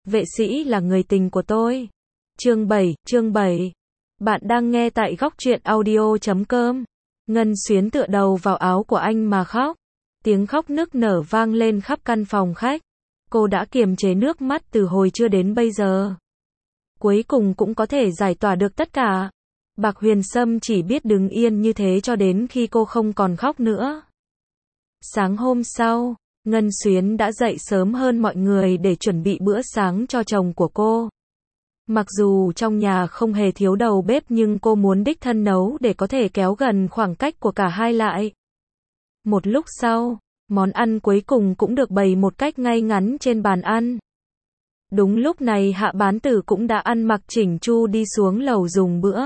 Vệ sĩ là người tình của tôi. Chương 7. Bạn đang nghe tại góc truyện audio.com. Ngân Xuyến tựa đầu vào áo của anh mà khóc. Tiếng khóc nức nở vang lên khắp căn phòng khách. Cô đã kiềm chế nước mắt từ hồi trưa đến bây giờ. Cuối cùng cũng có thể giải tỏa được tất cả. Bạc Huyền Sâm chỉ biết đứng yên như thế cho đến khi cô không còn khóc nữa. Sáng hôm sau, Ngân Xuyến đã dậy sớm hơn mọi người để chuẩn bị bữa sáng cho chồng của cô. Mặc dù trong nhà không hề thiếu đầu bếp nhưng cô muốn đích thân nấu để có thể kéo gần khoảng cách của cả hai lại. Một lúc sau, món ăn cuối cùng cũng được bày một cách ngay ngắn trên bàn ăn. Đúng lúc này Hạ Bán Tử cũng đã ăn mặc chỉnh chu đi xuống lầu dùng bữa.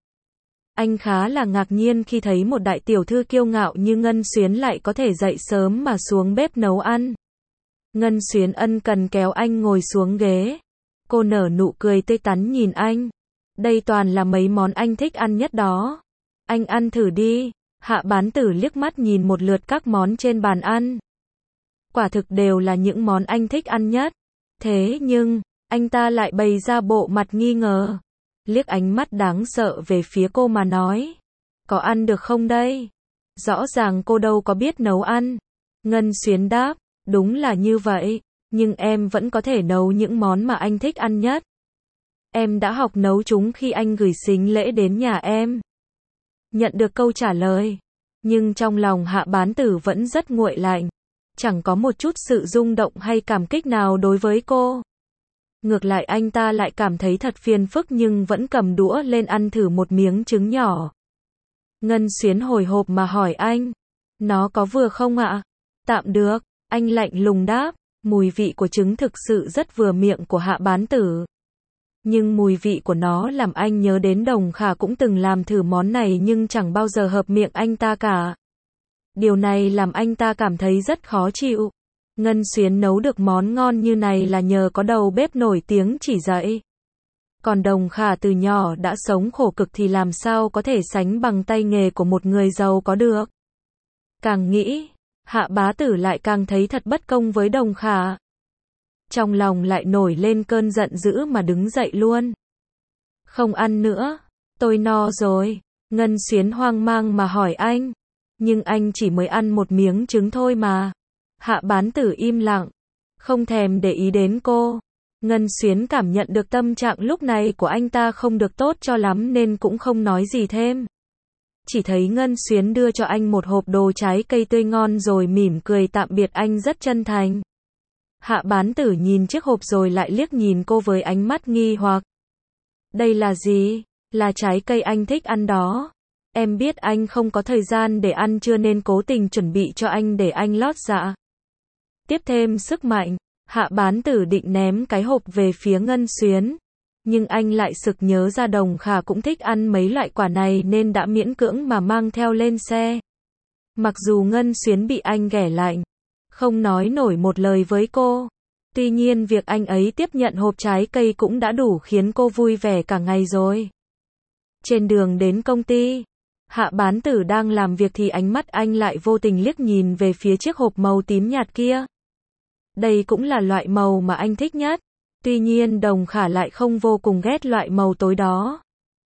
Anh khá là ngạc nhiên khi thấy một đại tiểu thư kiêu ngạo như Ngân Xuyến lại có thể dậy sớm mà xuống bếp nấu ăn. Ngân Xuyến ân cần kéo anh ngồi xuống ghế. Cô nở nụ cười tươi tắn nhìn anh. Đây toàn là mấy món anh thích ăn nhất đó. Anh ăn thử đi. Hạ Bán Tử liếc mắt nhìn một lượt các món trên bàn ăn. Quả thực đều là những món anh thích ăn nhất. Thế nhưng, anh ta lại bày ra bộ mặt nghi ngờ. Liếc ánh mắt đáng sợ về phía cô mà nói. Có ăn được không đây? Rõ ràng cô đâu có biết nấu ăn. Ngân Xuyến đáp, đúng là như vậy, nhưng em vẫn có thể nấu những món mà anh thích ăn nhất. Em đã học nấu chúng khi anh gửi sính lễ đến nhà em. Nhận được câu trả lời, nhưng trong lòng Hạ Bán Tử vẫn rất nguội lạnh. Chẳng có một chút sự rung động hay cảm kích nào đối với cô. Ngược lại anh ta lại cảm thấy thật phiền phức nhưng vẫn cầm đũa lên ăn thử một miếng trứng nhỏ. Ngân Xuyến hồi hộp mà hỏi anh. Nó có vừa không ạ? Tạm được, anh lạnh lùng đáp. Mùi vị của trứng thực sự rất vừa miệng của Hạ Bán Tử. Nhưng mùi vị của nó làm anh nhớ đến Đồng Khả cũng từng làm thử món này nhưng chẳng bao giờ hợp miệng anh ta cả. Điều này làm anh ta cảm thấy rất khó chịu. Ngân Xuyến nấu được món ngon như này là nhờ có đầu bếp nổi tiếng chỉ dạy. Còn Đồng Khả từ nhỏ đã sống khổ cực thì làm sao có thể sánh bằng tay nghề của một người giàu có được. Càng nghĩ, Hạ Bá Tử lại càng thấy thật bất công với Đồng Khả. Trong lòng lại nổi lên cơn giận dữ mà đứng dậy luôn. Không ăn nữa, tôi no rồi. Ngân Xuyến hoang mang mà hỏi anh. Nhưng anh chỉ mới ăn một miếng trứng thôi mà. Hạ Bán Tử im lặng, không thèm để ý đến cô. Ngân Xuyến cảm nhận được tâm trạng lúc này của anh ta không được tốt cho lắm nên cũng không nói gì thêm. Chỉ thấy Ngân Xuyến đưa cho anh một hộp đồ trái cây tươi ngon rồi mỉm cười tạm biệt anh rất chân thành. Hạ Bán Tử nhìn chiếc hộp rồi lại liếc nhìn cô với ánh mắt nghi hoặc. Đây là gì? Là trái cây anh thích ăn đó. Em biết anh không có thời gian để ăn trưa nên cố tình chuẩn bị cho anh để anh lót dạ. Tiếp thêm sức mạnh, Hạ Bán Tử định ném cái hộp về phía Ngân Xuyến. Nhưng anh lại sực nhớ ra Đồng Khả cũng thích ăn mấy loại quả này nên đã miễn cưỡng mà mang theo lên xe. Mặc dù Ngân Xuyến bị anh ghẻ lạnh, không nói nổi một lời với cô. Tuy nhiên việc anh ấy tiếp nhận hộp trái cây cũng đã đủ khiến cô vui vẻ cả ngày rồi. Trên đường đến công ty, Hạ Bán Tử đang làm việc thì ánh mắt anh lại vô tình liếc nhìn về phía chiếc hộp màu tím nhạt kia. Đây cũng là loại màu mà anh thích nhất. Tuy nhiên Đồng Khả lại không vô cùng ghét loại màu tối đó.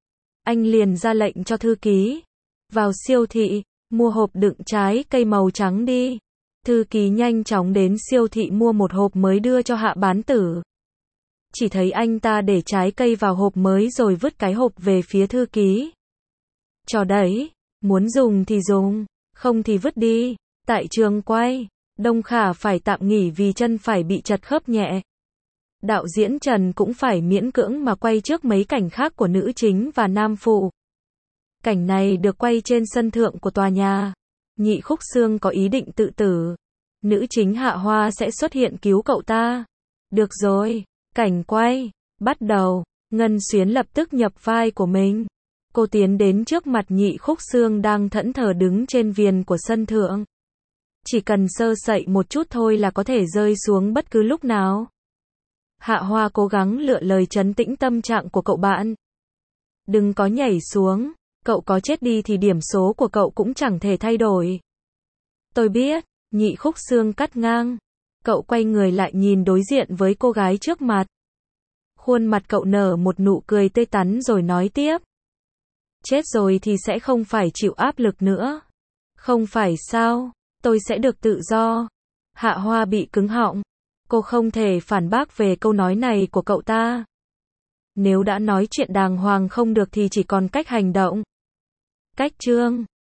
Anh liền ra lệnh cho thư ký. Vào siêu thị, mua hộp đựng trái cây màu trắng đi. Thư ký nhanh chóng đến siêu thị mua một hộp mới đưa cho Hạ Bán Tử. Chỉ thấy anh ta để trái cây vào hộp mới rồi vứt cái hộp về phía thư ký. Cho đấy, muốn dùng thì dùng, không thì vứt đi. Tại trường quay, Đồng Khả phải tạm nghỉ vì chân phải bị trật khớp nhẹ. Đạo diễn Trần cũng phải miễn cưỡng mà quay trước mấy cảnh khác của nữ chính và nam phụ. Cảnh này được quay trên sân thượng của tòa nhà. Nhị Khúc Xương có ý định tự tử. Nữ chính Hạ Hoa sẽ xuất hiện cứu cậu ta. Được rồi, cảnh quay, bắt đầu. Ngân Xuyến lập tức nhập vai của mình. Cô tiến đến trước mặt Nhị Khúc Xương đang thẫn thờ đứng trên viền của sân thượng. Chỉ cần sơ sẩy một chút thôi là có thể rơi xuống bất cứ lúc nào. Hạ Hoa cố gắng lựa lời trấn tĩnh tâm trạng của cậu bạn. Đừng có nhảy xuống, cậu có chết đi thì điểm số của cậu cũng chẳng thể thay đổi. Tôi biết, Nhị Khúc Xương cắt ngang. Cậu quay người lại nhìn đối diện với cô gái trước mặt. Khuôn mặt cậu nở một nụ cười tươi tắn rồi nói tiếp. Chết rồi thì sẽ không phải chịu áp lực nữa. Không phải sao, tôi sẽ được tự do. Hạ Hoa bị cứng họng. Cô không thể phản bác về câu nói này của cậu ta. Nếu đã nói chuyện đàng hoàng không được thì chỉ còn cách hành động. Cách chương